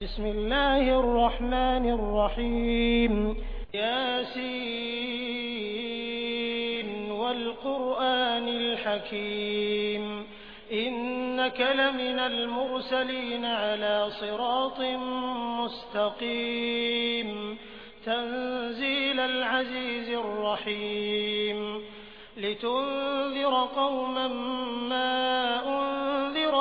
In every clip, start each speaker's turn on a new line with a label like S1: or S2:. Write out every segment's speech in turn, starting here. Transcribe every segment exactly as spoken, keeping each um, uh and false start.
S1: बिस्मिल्लाहिर्रहमानिर्रहीम यासीन वल क़ुरआनिल हकीम इन्नका लमिनल मुरसलीन अला सिरातिम मुस्तक़ीम तंज़ीलल अज़ीज़िर रहीम लितुन्ज़िर क़ौमन मा उन्ज़िर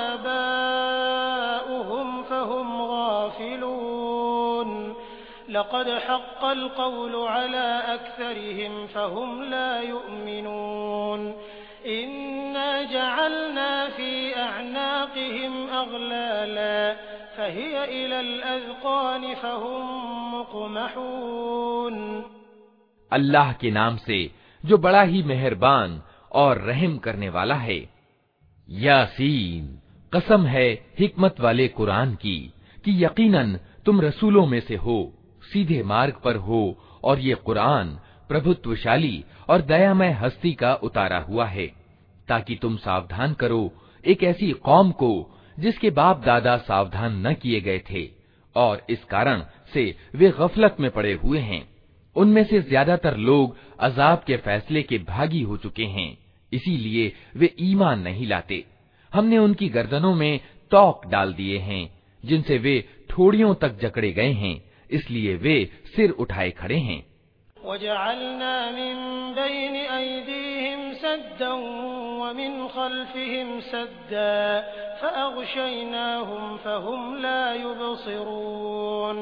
S1: आबाउहुम फहुम गाफ़िलून लक़द हक़्क़ल क़ौलु अला अक्सरिहिम फहुम ला युमिनून इन्ना जअलना फ़ी अअनाक़िहिम अग़लाला फ़हिय इलल अज़क़ानि फ़हुम मुक़महून।
S2: अल्लाह के नाम से जो बड़ा ही मेहरबान और रहम करने वाला है। यासीन, कसम है हिकमत वाले कुरान की कि यकीनन तुम रसूलों में से हो, सीधे मार्ग पर हो, और ये कुरान प्रभुत्वशाली और दयामय हस्ती का उतारा हुआ है, ताकि तुम सावधान करो एक ऐसी कौम को जिसके बाप दादा सावधान न किए गए थे, और इस कारण से वे गफलत में पड़े हुए हैं। उनमें से ज्यादातर लोग अजाब के फैसले के भागी हो चुके हैं, इसीलिए वे ईमान नहीं लाते। हमने उनकी गर्दनों में तौक डाल दिए हैं, जिनसे वे ठोड़ियों तक जकड़े गए हैं, इसलिए वे सिर उठाए खड़े हैं।
S1: वजअलना मिन बैन अयदीहिम सद्दन व मिन खल्फिहिम सद्दा फअग़शयनाहुम फहुम ला युबसिरून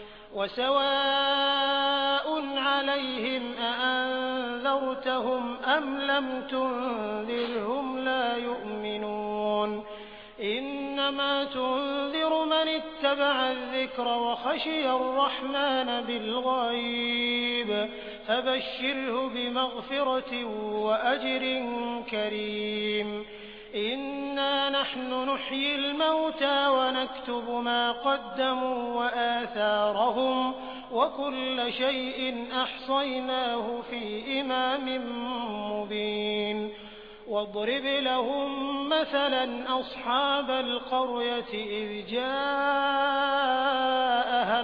S1: वसवाउन अलैहिम अअन्ज़रतहुम अम लम तुन्ज़िरहुम ला युमिनून इन्नमा तुन्ज़िरु मन इत्तबअ अज़्ज़िक्र व खशिय अर्रहमान बिल्ग़ैब फबश्शिरहु बिमग़फ़िरतिन व अज्रिन करीम। इन्ना नहनु नुह्यिल मौता व नक्तुबु मा क़द्दमू व आथारहुम व कुल्ल शैइन अहसयनाहु फ़ी इमामिन मुबीन। वाضرب لهم مثلا أصحاب القرية إذ جاءها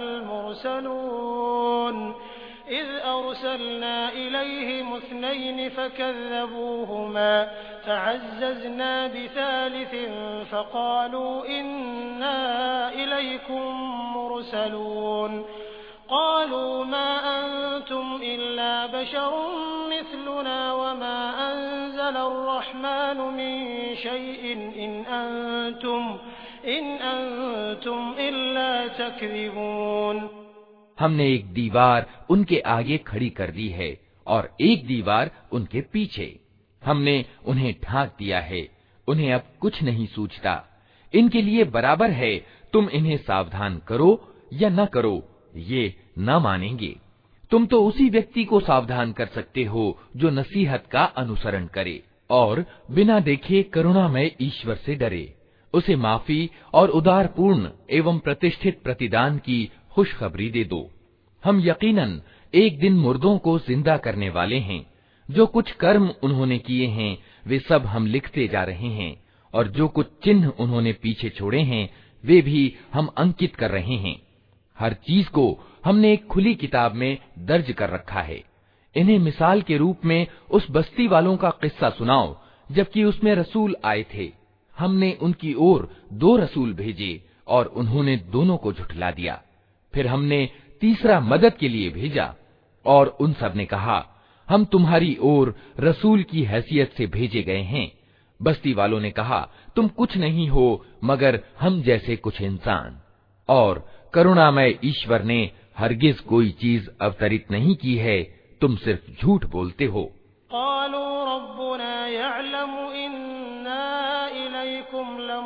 S1: المرسلون إذ أرسلنا إليهم اثنين فكذبوهما فعززنا بثالث فقالوا إنا إليكم مرسلون قالوا ما أنتم إلا بشر مثلنا وما أنزل الرحمن من شيء إن أنتم إن أنتم إلا تكذبون।
S2: हमने एक दीवार उनके आगे खड़ी कर दी है और एक दीवार उनके पीछे। हमने उन्हें ढांक दिया है, उन्हें अब कुछ नहीं सूझता। इनके लिए बराबर है तुम इन्हें सावधान करो या न करो, ये न मानेंगे। तुम तो उसी व्यक्ति को सावधान कर सकते हो जो नसीहत का अनुसरण करे और बिना देखे करुणामय ईश्वर से डरे, उसे माफी और उदारपूर्ण एवं प्रतिष्ठित प्रतिदान की खुशखबरी दे दो। हम यकीनन एक दिन मुर्दों को जिंदा करने वाले हैं। जो कुछ कर्म उन्होंने किए हैं वे सब हम लिखते जा रहे हैं, और जो कुछ चिन्ह उन्होंने पीछे छोड़े हैं वे भी हम अंकित कर रहे हैं। हर चीज को हमने एक खुली किताब में दर्ज कर रखा है। इन्हें मिसाल के रूप में उस बस्ती वालों का किस्सा सुनाओ जबकि उसमें रसूल आए थे। हमने उनकी ओर दो रसूल भेजे और उन्होंने दोनों को झुठला दिया। फिर हमने तीसरा मदद के लिए भेजा और उन सब ने कहा हम तुम्हारी ओर रसूल की हैसियत से भेजे गए हैं। बस्ती वालों ने कहा तुम कुछ नहीं हो मगर हम जैसे कुछ इंसान। और करुणामय ईश्वर ने हरगिज कोई चीज अवतरित नहीं की है, तुम सिर्फ झूठ बोलते हो।
S1: क़ालू रब्बुना यअलमु इन्ना इलैकुम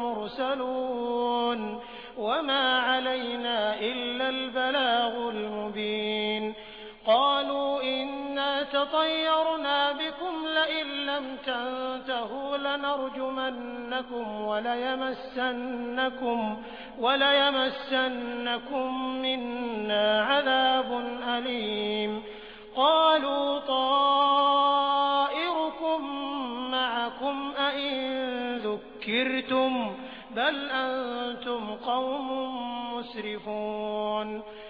S1: लमुरसलून वमा अलैना इल्लल बलागुल मुबीन। क़ालू इन्ना ततय्यरना बिकुम लइन लम तंतहू लनरजुमन्नकुम वलयमस्सन्नकुम वलयमस्सन्नकुम मिन्ना अज़ाबुन अलीम। क़ालू ताइरुकुम मअकुम अइन ज़ुक्किरतुम बल अंतुम क़ौमुम मुस्रिफून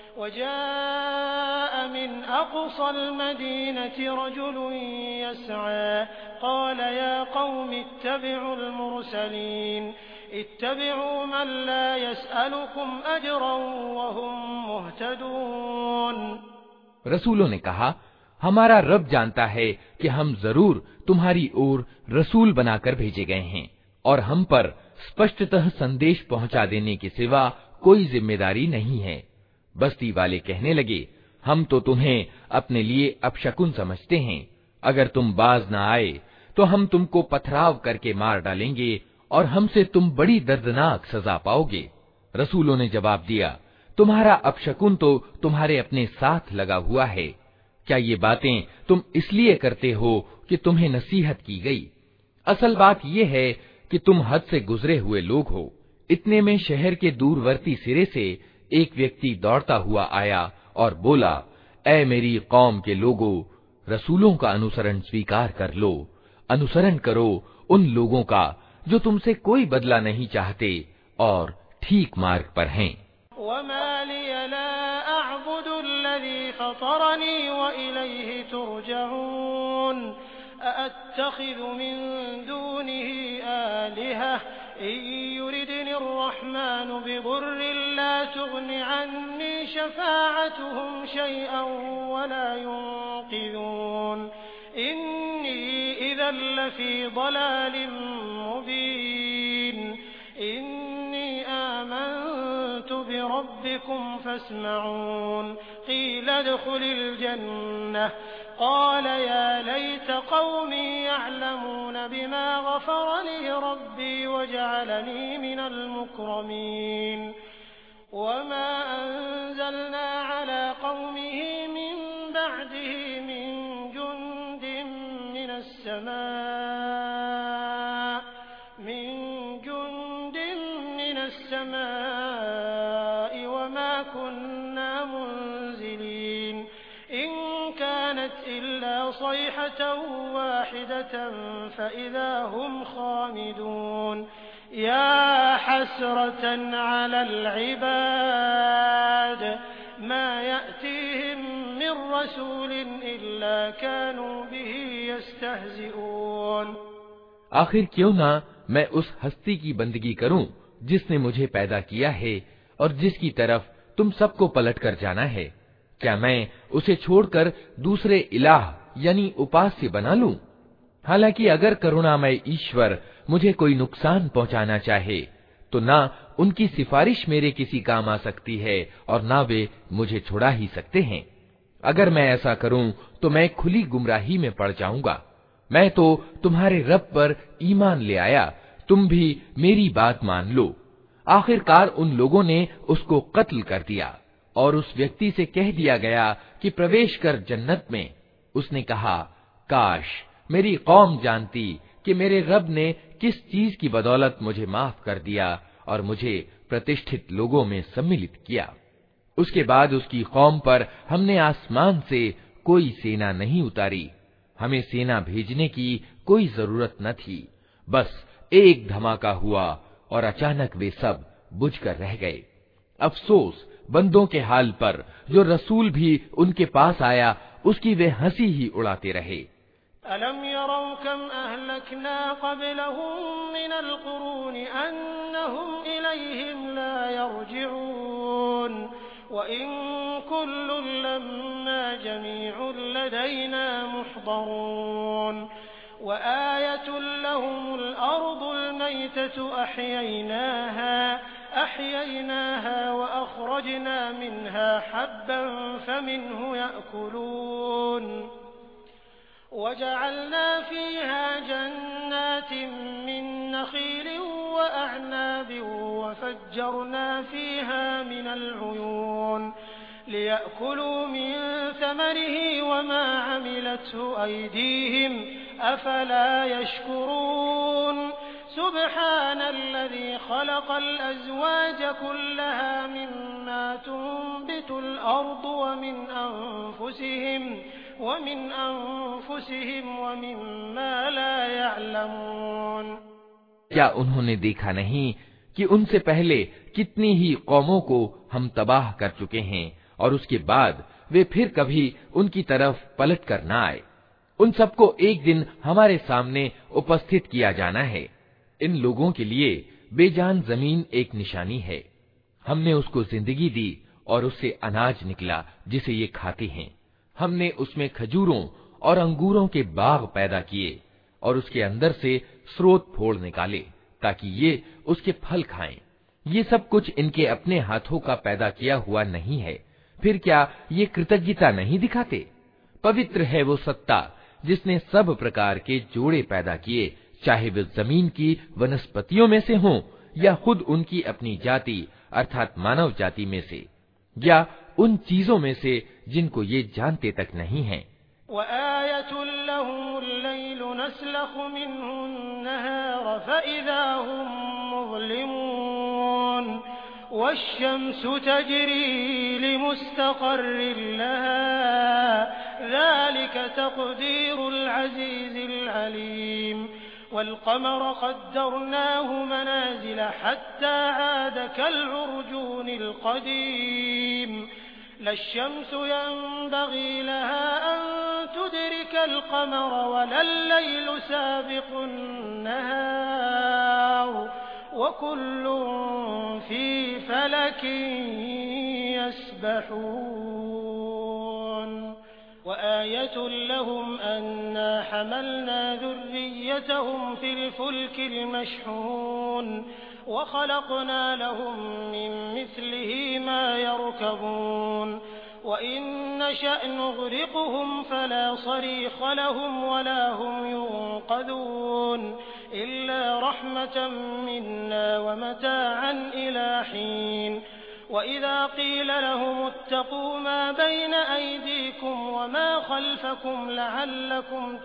S1: वजाअ मिन अक़सल मदीनति रजुलुन यसअ क़ाल या क़ौमि इत्तबिउल मुरसलीन इत्तबिउ मन ला यसअलुकुम अजरन वहुम मुहतदून।
S2: रसूलों ने कहा, हमारा रब जानता है कि हम जरूर तुम्हारी ओर रसूल बनाकर भेजे गए हैं और हम पर स्पष्टतः संदेश पहुंचा देने के सिवा कोई जिम्मेदारी नहीं है। बस्ती वाले कहने लगे, हम तो तुम्हें अपने लिए अपशकुन समझते हैं। अगर तुम बाज न आए तो हम तुमको पथराव करके मार डालेंगे और हमसे तुम बड़ी दर्दनाक सजा पाओगे। रसूलों ने जवाब दिया, तुम्हारा अपशकुन तो तुम्हारे अपने साथ लगा हुआ है। क्या ये बातें तुम इसलिए करते हो कि तुम्हें नसीहत की गई? असल बात ये है कि तुम हद से गुजरे हुए लोग हो। इतने में शहर के दूरवर्ती सिरे से एक व्यक्ति दौड़ता हुआ आया और बोला, ऐ मेरी कौम के लोगों, रसूलों का अनुसरण स्वीकार कर लो। अनुसरण करो उन लोगों का जो तुमसे कोई बदला नहीं चाहते और ठीक मार्ग पर हैं।
S1: वमा लिया ला अअबुदुल्लज़ी फ़तरनी व इलैहि तुरजऊन अअत्तख़िज़ु मिन दूनिही आलिहा इन युरिदनि अर्रहमानु बिदुर्रिन ला तुग़नि अन्नी शफ़ाअतुहुम शैअन वला युनक़िज़ून इन्नी इज़न लफ़ी ضलालिन मुबीन इन्नी आमन्तु बिरब्बिकुम फस्मऊन क़ील उद्ख़ुलिल जन्नह क़ाल या लैत क़ौमी यअलमून बिमा ग़फ़र ली रब्बी वजअलनी मिनल मुक्रमीन वमा अंज़लना अला क़ौमिही मिन बअदिही मिन जुन्दिन मिनस समा वमा कुन्ना मुंज़िलीन इन कानत इल्ला सयहतन वाहिदतन फ़इज़ा हुम ख़ामिदून या हसरतन अलल इबाद मा यअतीहिम मिन रसूलिन इल्ला कानू बिही यस्तहज़िऊन।
S2: आखिर क्यों ना मैं उस हस्ती की बंदगी करूं जिसने मुझे पैदा किया है और जिसकी तरफ तुम सबको पलट कर जाना है। क्या मैं उसे छोड़कर दूसरे इलाह यानी उपास्य बना लूं? हालांकि अगर करुणामय ईश्वर मुझे कोई नुकसान पहुंचाना चाहे तो ना उनकी सिफारिश मेरे किसी काम आ सकती है और ना वे मुझे छुड़ा ही सकते हैं। अगर मैं ऐसा करूं तो मैं खुली गुमराही में पड़ जाऊंगा। मैं तो तुम्हारे रब पर ईमान ले आया, तुम भी मेरी बात मान लो। आखिरकार उन लोगों ने उसको कत्ल कर दिया और उस व्यक्ति से कह दिया गया कि प्रवेश कर जन्नत में। उसने कहा, काश मेरी कौम जानती कि मेरे रब ने किस चीज की बदौलत मुझे माफ कर दिया और मुझे प्रतिष्ठित लोगों में सम्मिलित किया। उसके बाद उसकी कौम पर हमने आसमान से कोई सेना नहीं उतारी। हमें सेना भेजने की कोई जरूरत न थी। बस एक धमाका हुआ और अचानक वे सब बुझकर रह गए। अफसोस बंदों के हाल पर जो रसूल भी उनके पास आया उसकी वे हंसी ही उड़ाते रहे।
S1: अलम यरौ कम अहलकना क़ब्लहुम मिनल क़ुरून अन्नहुम इलैहिम ला यरजिऊन व इन कुल्लुन लम्मा जमीउन लदैना मुहदरून व आयतुन लहुमुल अर्दुल मैततु अह्यैनाहा अह्यैनाहा व अख़रजना मिन्हा हब्बन फमिन्हु यअकुलून वजअलना फ़ीहा जन्नातिन मिन नख़ील व अअनाब वफ़ज्जरना फ़ीहा मिनल उयून लियअकुलू मिन समरिही वमा अमिलतहु अयदीहिम अफला यशकुरून सुब्हानल्लज़ी ख़लक़ल अज़वाज कुल्लहा मिम्मा तुंबितुल अर्दु व मिन अनफुसिहिम वमिन अनफुसिहिम वमिम्मा ला यअलमून।
S2: क्या उन्होंने देखा नहीं कि उनसे पहले कितनी ही कौमों को हम तबाह कर चुके हैं और उसके बाद वे फिर कभी उनकी तरफ पलट कर न आए। उन सबको एक दिन हमारे सामने उपस्थित किया जाना है। इन लोगों के लिए बेजान जमीन एक निशानी है। हमने उसको जिंदगी दी और उससे अनाज निकला जिसे ये खाते हैं। हमने उसमें खजूरों और अंगूरों के बाग पैदा किए और उसके अंदर से स्रोत फोड़ निकाले ताकि ये उसके फल खाएं। ये सब कुछ इनके अपने हाथों का पैदा किया हुआ नहीं है। फिर क्या ये कृतज्ञता नहीं दिखाते? पवित्र है वो सत्ता जिसने सब प्रकार के जोड़े पैदा किए, चाहे वे जमीन की वनस्पतियों में से हों या खुद उनकी अपनी जाति अर्थात मानव जाति में से, या उन चीजों में से जिनको ये जानते तक नहीं हैं।
S1: वश्शम्सु तजरी लिमुस्तक़र्रिन लहा ज़ालिक तक़दीरुल अज़ीज़िल अलीम वल्क़मर क़द्दरनाहु मनाज़िल हत्ता आद कल्उरजूनिल क़दीम लश्शम्सु यंबग़ी लहा अन तुदरिकल क़मर वलल्लैलु साबिक़ुन नहार वकुल्लुन फ़ी फ़लकिन यस्बहून वआयतुन लहुम अन्ना हमलना ज़ुर्रिय्यतहुम फ़िल फ़ुल्किल मशहून वख़लक़ना लहुम मिन मिस्लिही मा यरकबून वइन नशअ नुग़रिक़हुम फ़ला सरीख़ लहुम वला हुम युन्क़ज़ून इल्ला रहमतन मिन्ना वमताअन इला हीन वइज़ा क़ील लहुम इत्तक़ू मा बैन अयदीकुम वमा ख़ल्फ़कुम लअल्लकुम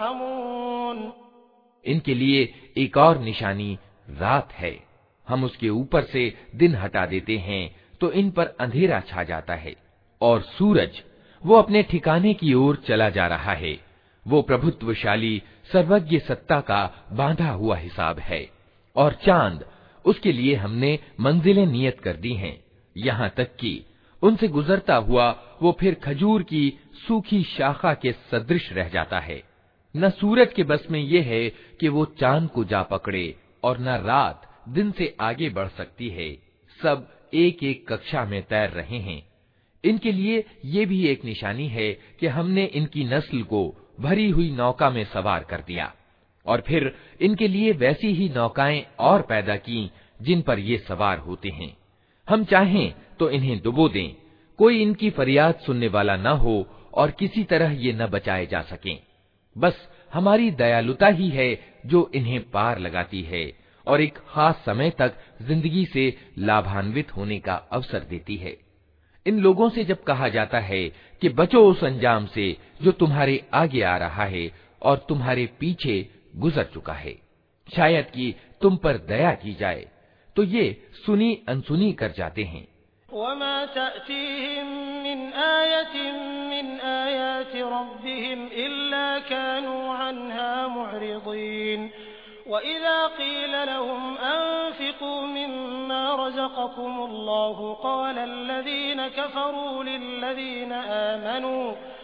S1: तुरहमून।
S2: इनके लिए एक और निशानी रात है। हम उसके ऊपर से दिन हटा देते हैं तो इन पर अंधेरा छा जाता है, और सूरज वो अपने ठिकाने की ओर चला जा रहा है। वो प्रभुत्वशाली सर्वज्ञ सत्ता का बांधा हुआ हिसाब है। और चांद, उसके लिए हमने मंजिलें नियत कर दी हैं, यहाँ तक कि उनसे गुजरता हुआ वो फिर खजूर की सूखी शाखा के सदृश रह जाता है। न सूरज के बस में ये है कि वो चांद को जा पकड़े और न रात दिन से आगे बढ़ सकती है। सब एक एक कक्षा में तैर रहे हैं। इनके लिए ये भी एक निशानी है कि हमने इनकी नस्ल को भरी हुई नौका में सवार कर दिया और फिर इनके लिए वैसी ही नौकाएं और पैदा की जिन पर ये सवार होते हैं। हम चाहें तो इन्हें डुबो दें, कोई इनकी फरियाद सुनने वाला न हो और किसी तरह ये न बचाए जा सकें। बस हमारी दयालुता ही है जो इन्हें पार लगाती है और एक खास समय तक जिंदगी से लाभान्वित होने का अवसर देती है। इन लोगों से जब कहा जाता है कि बचो उस अंजाम से जो तुम्हारे आगे आ रहा है और तुम्हारे पीछे गुजर चुका है, शायद कि तुम पर दया की जाए, तो ये सुनी अनसुनी कर जाते हैं।
S1: वमा तअतीहिम मिन आयतिन मिन आयाति रब्बिहिम इल्ला कानू अन्हा मुअरिदीन वइज़ा क़ील लहुम अन्फ़िक़ू मिम्मा रज़क़कुमुल्लाहु क़ाल अल्लज़ीन कफ़रू लिल्लज़ीन आमनू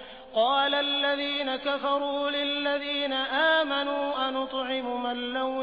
S1: قال الذين كفروا للذين آمنوا أنطعم من لو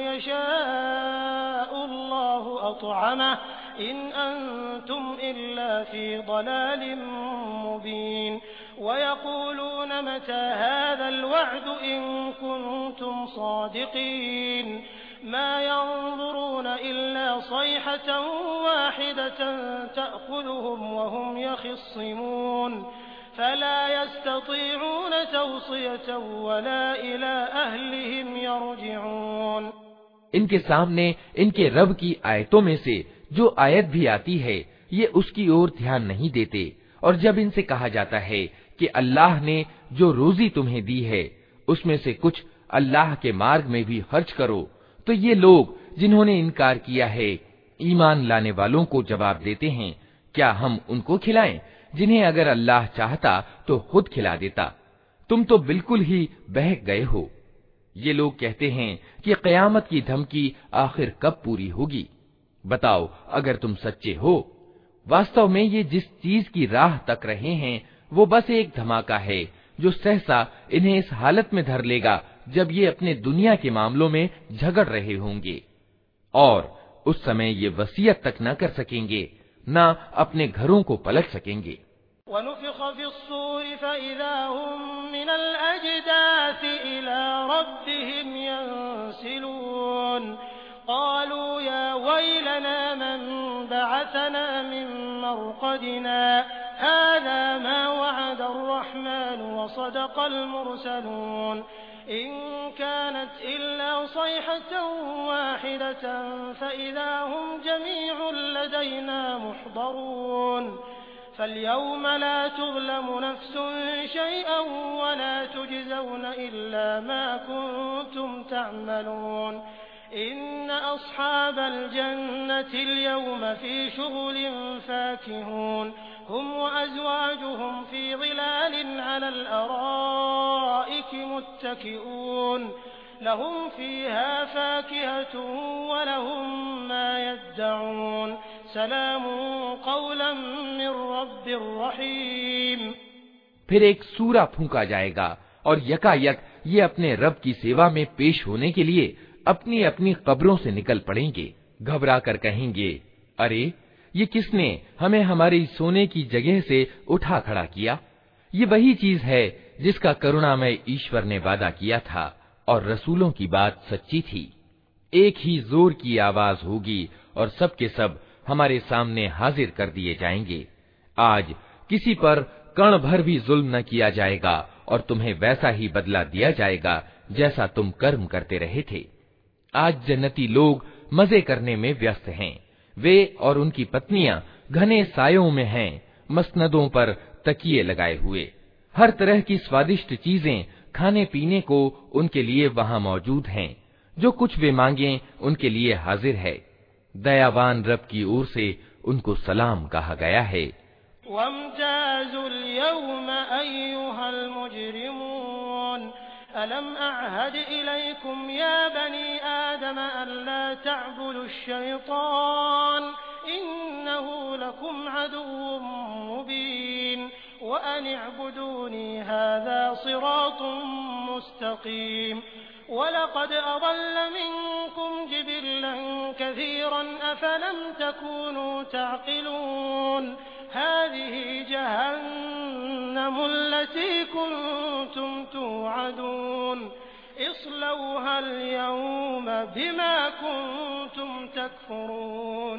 S1: يشاء الله أطعمه إن أنتم إلا في ضلال مبين ويقولون متى هذا الوعد إن كنتم صادقين ما ينظرون إلا صيحة واحدة تأخذهم وهم يخصمون فلا يستطيعون توصية ولا إلى أهلهم يرجعون।
S2: इनके सामने इनके रब की आयतों में से जो आयत भी आती है ये उसकी ओर ध्यान नहीं देते, और जब इनसे कहा जाता है कि अल्लाह ने जो रोजी तुम्हें दी है उसमें से कुछ अल्लाह के मार्ग में भी खर्च करो, तो ये लोग जिन्होंने इनकार किया है ईमान लाने वालों को जवाब देते हैं, क्या हम उनको खिलाएं जिन्हें अगर अल्लाह चाहता तो खुद खिला देता। तुम तो बिल्कुल ही बहक गए हो। ये लोग कहते हैं कि क़यामत की धमकी आखिर कब पूरी होगी। बताओ अगर तुम सच्चे हो। वास्तव में ये जिस चीज की राह तक रहे हैं वो बस एक धमाका है जो सहसा इन्हें इस हालत में धर लेगा जब ये अपने दुनिया के मामलों में झगड़ रहे होंगे, और उस समय ये वसीयत तक न कर सकेंगे, न अपने घरों को पलट सकेंगे।
S1: फल्यौम ला तुज़लमु नफ्सुन शैअन वला तुजज़ौन इल्ला मा कुन्तुम तअमलून इन्न अस्हाबल जन्नति अल-यौम फी शुग़ुलिन फाकिहून हुम व अज़वाजुहुम फी ज़िलालिन अलल अराइकि मुत्तकिऊन लहुम फ़ीहा फ़ाकिहतुन व लहुम मा यद्दऊन सलामुन क़ौलन मिन रब्बिर रहीम।
S2: फिर एक सूरा फूंका जाएगा और यकायक ये अपने रब की सेवा में पेश होने के लिए अपनी अपनी कब्रों से निकल पड़ेंगे। घबरा कर कहेंगे, अरे ये किसने हमें हमारी सोने की जगह से उठा खड़ा किया? ये वही चीज है जिसका करुणामय ईश्वर ने वादा किया था और रसूलों की बात सच्ची थी। एक ही जोर की आवाज होगी और सब के सब हमारे सामने हाजिर कर दिए जाएंगे। आज किसी पर कण भर भी जुल्म न किया जाएगा और तुम्हें वैसा ही बदला दिया जाएगा जैसा तुम कर्म करते रहे थे। आज जन्नती लोग मजे करने में व्यस्त हैं। वे और उनकी पत्नियां घने सायों में हैं, मसनदों पर तकिए लगाए हुए। हर तरह की स्वादिष्ट चीजें खाने पीने को उनके लिए वहां मौजूद हैं। जो कुछ वे मांगे उनके लिए हाजिर है। दयावान रब की ओर से उनको सलाम कहा गया है।
S1: वम्ताजुल यौम अय्युहल मुजरिमून अलम अअहद इलैकुम या बनी आदम अल्ला तअबुदुश शैतान इन्नहु लकुम अदुव्वुम मुबीन व अन अअबुदूनी हाज़ा सिरातुम मुस्तक़ीम वलक़द अज़ल्ल मिनकुम जिबिल्लन कसीरन अफ़लम तकूनू तअक़िलून हाज़िही जहन्नमु अल्लती कुन्तुम तुअदून इस्लौहा अल-यौम बिमा कुन्तुम तकफुरून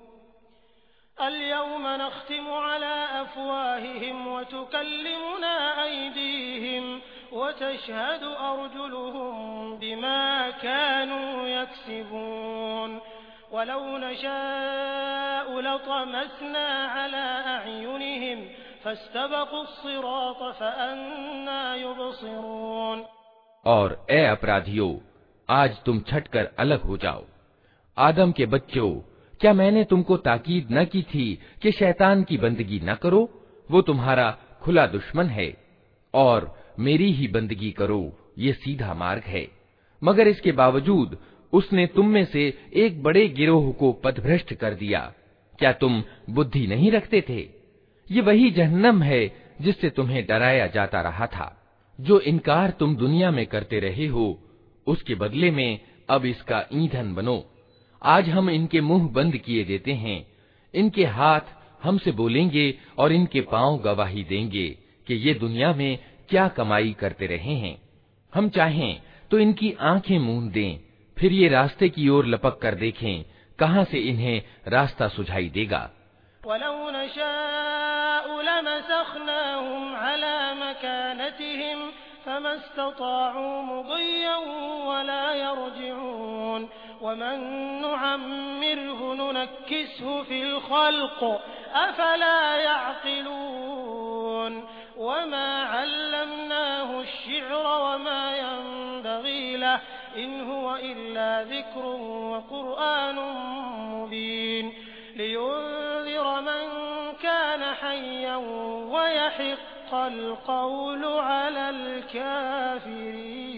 S1: अल-यौम नख्तिमु अला अफ़वाहिहिम व तुकल्लिमुना अयदीहिम वतशहद अर्जुलुहुम बिमा कानू यक्सिबून वलौ नशाअ लतमस्ना अला अअयुनिहिम फस्तबक़ु अस्सिरात फअन्ना युबसिरून।
S2: और ए अपराधियों, आज तुम छटकर अलग हो जाओ। आदम के बच्चों, क्या मैंने तुमको ताकीद न की थी कि शैतान की बंदगी न करो? वो तुम्हारा खुला दुश्मन है और मेरी ही बंदगी करो, ये सीधा मार्ग है। मगर इसके बावजूद उसने तुम में से एक बड़े गिरोह को पथभ्रष्ट कर दिया। क्या तुम बुद्धि नहीं रखते थे? ये वही जहन्नम है जिससे तुम्हें डराया जाता रहा था। जो इनकार तुम दुनिया में करते रहे हो, उसके बदले में अब इसका ईंधन बनो। आज हम इनके मुंह बंद किए देते हैं। इनके हाथ हमसे बोलेंगे और इनके पांव गवाही देंगे कि ये दुनिया में क्या कमाई करते रहे हैं। हम चाहें तो इनकी आंखें मूंद दें, फिर ये रास्ते की ओर लपक कर देखें, कहां से इन्हें रास्ता सुझाई देगा।
S1: वलौ नशाअ लमसखनाहुम अला मकानतिहिम फमस्तताअू मुदिय्यन वला यरजिऊन वमन नुअम्मिरहु नुनक्किसहु फिल खल्क़ अफला यअक़िलून वमा अल्लमनाहु अश्शि'र वमा यंबग़ी लहु इन हुवा इल्ला ज़िक्रुन व क़ुरआनुन मुबीन लियुन्ज़िर मन कान हय्यन व यहिक़्क़ल क़ौलु अलल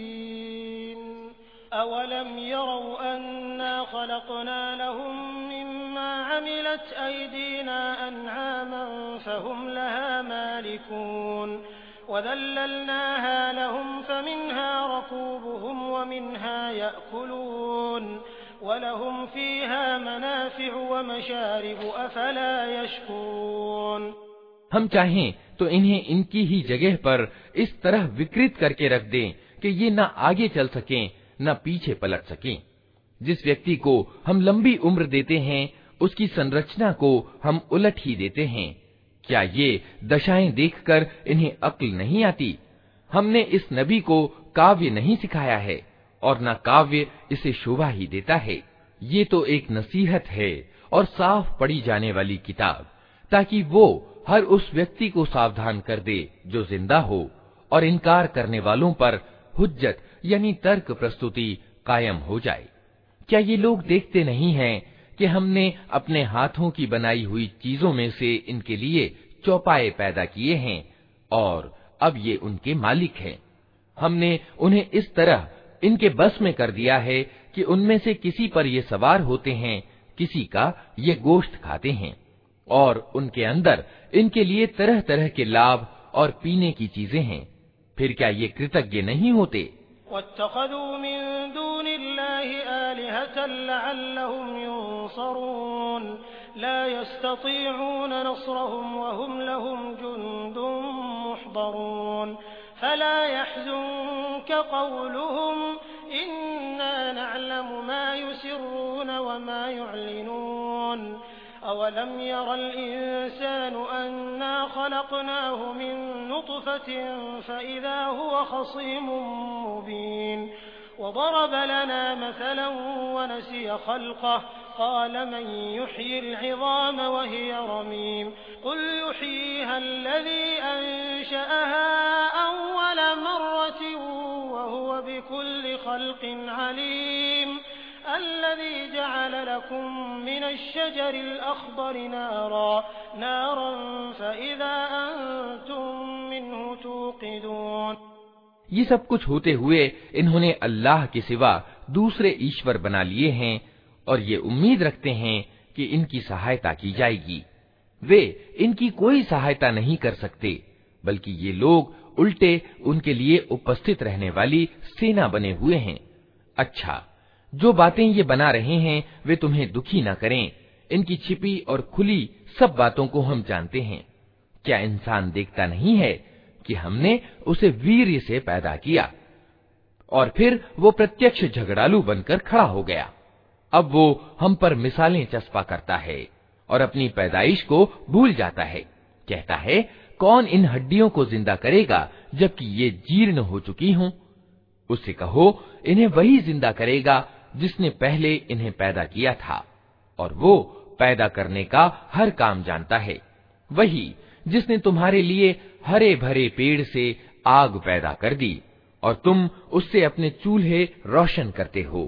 S1: काफ़िरीन अवलम यरौ अन्ना ख़लक़ना लहुम मिम्मा حملت أيدينا أنعاما فهم لها مالكون وذللناها لهم فمنها ركوبهم ومنها يأكلون ولهم فيها منافع ومشارب أفلا يشكرون।
S2: हम चाहें तो इन्हें इनकी ही जगह पर इस तरह विकृत करके रख दें कि ये न आगे चल सकें न पीछे पलट सकें। जिस व्यक्ति को हम लंबी उम्र देते हैं उसकी संरचना को हम उलट ही देते हैं। क्या ये दशाएं देखकर इन्हें अक्ल नहीं आती? हमने इस नबी को काव्य नहीं सिखाया है और न काव्य इसे शोभा ही देता है। ये तो एक नसीहत है और साफ पढ़ी जाने वाली किताब, ताकि वो हर उस व्यक्ति को सावधान कर दे जो जिंदा हो और इनकार करने वालों पर हुज्जत यानी तर्क प्रस्तुति कायम हो जाए। क्या ये लोग देखते नहीं हैं कि हमने अपने हाथों की बनाई हुई चीजों में से इनके लिए चौपाए पैदा किए हैं और अब ये उनके मालिक हैं। हमने उन्हें इस तरह इनके बस में कर दिया है कि उनमें से किसी पर ये सवार होते हैं, किसी का ये गोश्त खाते हैं और उनके अंदर इनके लिए तरह तरह के लाभ और पीने की चीजें हैं। फिर क्या ये कृतज्ञ नहीं होते?
S1: वत्तखज़ू मिन दूनिल्लाहि आलिहतन लअल्लहुम युनसरून ला यस्ततीऊन नस्रहुम वहुम लहुम जुंदुन मुहदरून फला यहज़ुनक क़ौलुहुम इन्ना नअलमु मा युसिर्रून वमा युअलिनून अवलम यरल इंसानु अन्ना खलक़नाहु मिन नुत्फ़तिन फ़इज़ा हुवा ख़सीमुम मुबीन वदरब लना मसलन वनसिय ख़ल्क़ह क़ाल मन युह्यिल इज़ाम वहिय रमीम क़ुल युह्यीहा अल्लज़ी अंशअहा अव्वल मर्रतिन वहुव बिकुल्लि ख़ल्क़िन अलीम الذي جعل لكم من الشجر الأخضر نارا نارا فإذا أنتم منه توقدون।
S2: ये सब कुछ होते हुए इन्होंने अल्लाह के सिवा दूसरे ईश्वर बना लिए हैं और ये उम्मीद रखते हैं कि इनकी सहायता की जाएगी। वे इनकी कोई सहायता नहीं कर सकते, बल्कि ये लोग उल्टे उनके लिए उपस्थित रहने वाली सेना बने हुए हैं। अच्छा, जो बातें ये बना रहे हैं वे तुम्हें दुखी न करें। इनकी छिपी और खुली सब बातों को हम जानते हैं। क्या इंसान देखता नहीं है कि हमने उसे वीर्य से पैदा किया और फिर वो प्रत्यक्ष झगड़ालू बनकर खड़ा हो गया। अब वो हम पर मिसालें चस्पा करता है और अपनी पैदाइश को भूल जाता है। कहता है, कौन इन हड्डियों को जिंदा करेगा जबकि ये जीर्ण हो चुकी हों? उससे कहो, इन्हें वही जिंदा करेगा जिसने पहले इन्हें पैदा किया था और वो पैदा करने का हर काम जानता है। वही जिसने तुम्हारे लिए हरे भरे पेड़ से आग पैदा कर दी और तुम उससे अपने चूल्हे रोशन करते हो।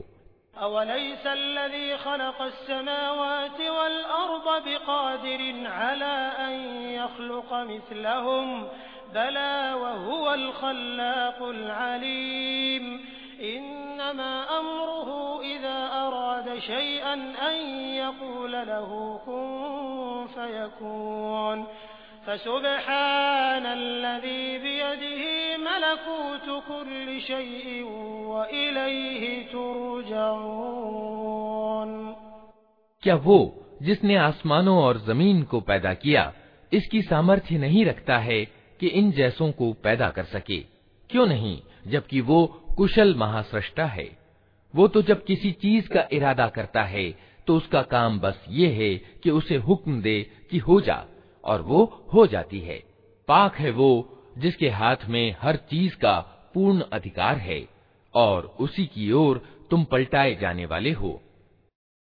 S1: अवलैसल्लज़ी ख़लक़स्समावाति वल अर्ज़ बिक़ादिरिन अला अन यख़्लुक़ मिस्लहुम बला वहुवल ख़ल्लाक़ुल अलीम इन्नमा अम्रुहु इज़ा अराद शैअन अन यक़ूल लहू कुन फ़यकून फसुब्हानल्लज़ी बियदिही मलकूतु कुल्लि शैइन व इलैहि तुरजऊन।
S2: क्या वो जिसने आसमानों और जमीन को पैदा किया इसकी सामर्थ्य नहीं रखता है कि इन जैसों को पैदा कर सके? क्यों नहीं, जबकि वो कुशल महासृष्टा है। वो तो जब किसी चीज का इरादा करता है तो उसका काम बस ये है कि उसे हुक्म दे कि हो जा, और वो हो जाती है। पाक है वो जिसके हाथ में हर चीज का पूर्ण अधिकार है और उसी की ओर तुम पलटाए जाने वाले हो।